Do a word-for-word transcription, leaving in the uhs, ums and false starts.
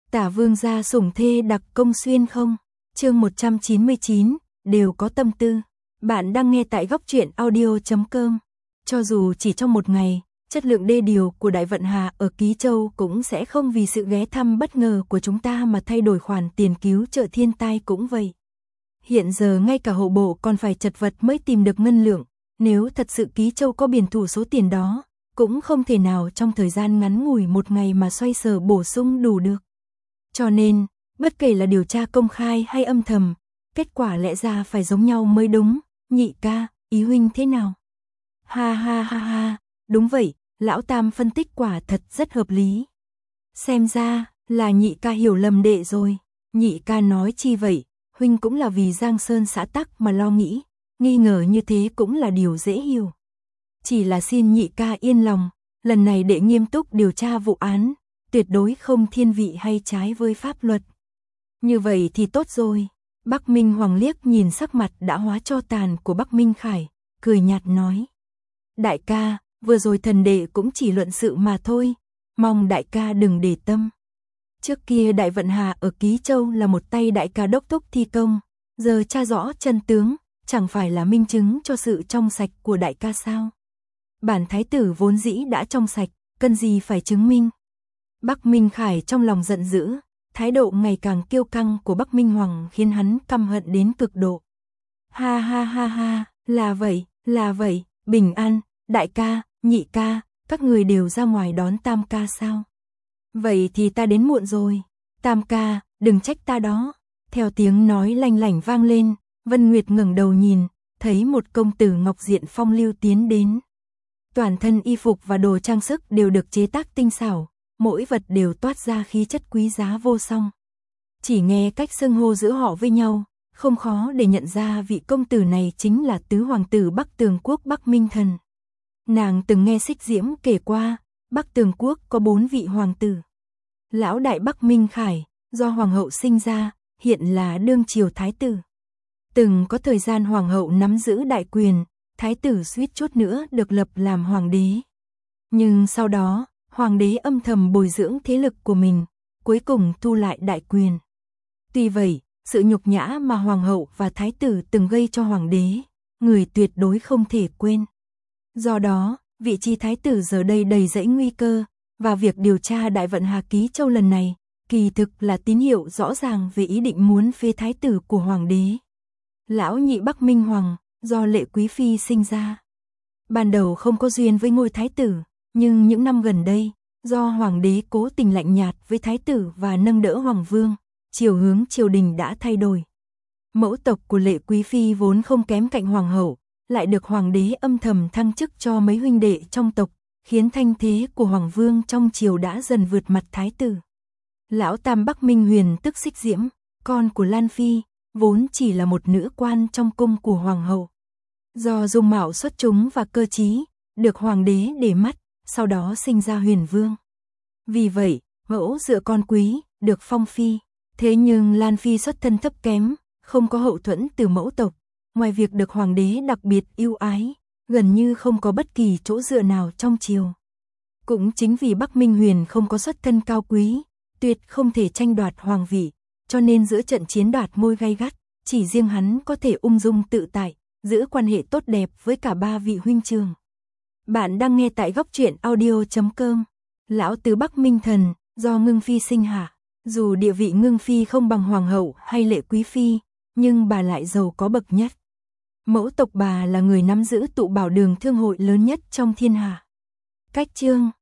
Tả vương gia sủng thê đặc công xuyên không? Chương một trăm chín mươi chín, đều có tâm tư. Bạn đang nghe tại góc truyện audio chấm com. Cho dù chỉ trong một ngày, chất lượng đê điều của Đại Vận Hà ở Ký Châu cũng sẽ không vì sự ghé thăm bất ngờ của chúng ta mà thay đổi khoản tiền cứu trợ thiên tai cũng vậy. Hiện giờ ngay cả hộ bộ còn phải chật vật mới tìm được ngân lượng, nếu thật sự Ký Châu có biển thủ số tiền đó, cũng không thể nào trong thời gian ngắn ngủi một ngày mà xoay sở bổ sung đủ được. Cho nên, bất kể là điều tra công khai hay âm thầm, kết quả lẽ ra phải giống nhau mới đúng. Nhị ca, ý huynh thế nào? Ha ha ha ha, đúng vậy, lão Tam phân tích quả thật rất hợp lý. Xem ra, là nhị ca hiểu lầm đệ rồi. Nhị ca nói chi vậy, huynh cũng là vì Giang Sơn xã tắc mà lo nghĩ, nghi ngờ như thế cũng là điều dễ hiểu. Chỉ là xin nhị ca yên lòng, lần này đệ nghiêm túc điều tra vụ án, tuyệt đối không thiên vị hay trái với pháp luật. Như vậy thì tốt rồi. Bắc Minh Hoàng liếc nhìn sắc mặt đã hóa tro tàn của Bắc Minh Khải, cười nhạt nói. Đại ca, vừa rồi thần đệ cũng chỉ luận sự mà thôi, mong đại ca đừng để tâm. Trước kia Đại Vận Hà ở Ký Châu là một tay đại ca đốc thúc thi công, giờ tra rõ chân tướng, chẳng phải là minh chứng cho sự trong sạch của đại ca sao? Bản thái tử vốn dĩ đã trong sạch, cần gì phải chứng minh? Bắc Minh Khải trong lòng giận dữ, thái độ ngày càng kiêu căng của Bắc Minh Hoàng khiến hắn căm hận đến cực độ. Ha ha ha ha, là vậy, là vậy, bình an, đại ca, nhị ca, các người đều ra ngoài đón Tam ca sao? Vậy thì ta đến muộn rồi, Tam ca, đừng trách ta đó. Theo tiếng nói lanh lảnh vang lên, Vân Nguyệt ngẩng đầu nhìn, thấy một công tử ngọc diện phong lưu tiến đến. Toàn thân y phục và đồ trang sức đều được chế tác tinh xảo, mỗi vật đều toát ra khí chất quý giá vô song. Chỉ nghe cách xưng hô giữa họ với nhau, không khó để nhận ra vị công tử này chính là tứ hoàng tử Bắc Tường Quốc Bắc Minh Thần. Nàng từng nghe Xích Diễm kể qua, Bắc Tường Quốc có bốn vị hoàng tử. Lão đại Bắc Minh Khải, do hoàng hậu sinh ra, hiện là đương triều thái tử. Từng có thời gian hoàng hậu nắm giữ đại quyền, thái tử suýt chút nữa được lập làm hoàng đế. Nhưng sau đó, hoàng đế âm thầm bồi dưỡng thế lực của mình, cuối cùng thu lại đại quyền. Tuy vậy, sự nhục nhã mà hoàng hậu và thái tử từng gây cho hoàng đế, người tuyệt đối không thể quên. Do đó, vị trí thái tử giờ đây đầy rẫy nguy cơ, và việc điều tra Đại Vận Hà Ký Châu lần này, kỳ thực là tín hiệu rõ ràng về ý định muốn phế thái tử của hoàng đế. Lão nhị Bắc Minh Hoàng, do Lệ Quý Phi sinh ra. Ban đầu không có duyên với ngôi thái tử, nhưng những năm gần đây, do hoàng đế cố tình lạnh nhạt với thái tử và nâng đỡ hoàng vương, chiều hướng triều đình đã thay đổi. Mẫu tộc của Lệ Quý Phi vốn không kém cạnh hoàng hậu, lại được hoàng đế âm thầm thăng chức cho mấy huynh đệ trong tộc, khiến thanh thế của hoàng vương trong triều đã dần vượt mặt thái tử. Lão Tam Bắc Minh Huyền tức Xích Diễm, con của Lan Phi, vốn chỉ là một nữ quan trong cung của hoàng hậu. Do dung mạo xuất chúng và cơ trí, được hoàng đế để mắt, sau đó sinh ra Huyền Vương. Vì vậy, mẫu dựa con quý, được phong phi. Thế nhưng Lan Phi xuất thân thấp kém, không có hậu thuẫn từ mẫu tộc, ngoài việc được hoàng đế đặc biệt yêu ái, gần như không có bất kỳ chỗ dựa nào trong triều. Cũng chính vì Bắc Minh Huyền không có xuất thân cao quý, tuyệt không thể tranh đoạt hoàng vị, cho nên giữa trận chiến đoạt ngôi gay gắt, chỉ riêng hắn có thể ung dung tự tại, giữ quan hệ tốt đẹp với cả ba vị huynh trưởng. Bạn đang nghe tại góc truyện audio chấm com. Lão tứ Bắc Minh Thần, do Ngưng Phi sinh hạ, dù địa vị Ngưng Phi không bằng hoàng hậu hay Lệ Quý Phi, nhưng bà lại giàu có bậc nhất. Mẫu tộc bà là người nắm giữ tụ bảo đường thương hội lớn nhất trong thiên hạ. Cách chương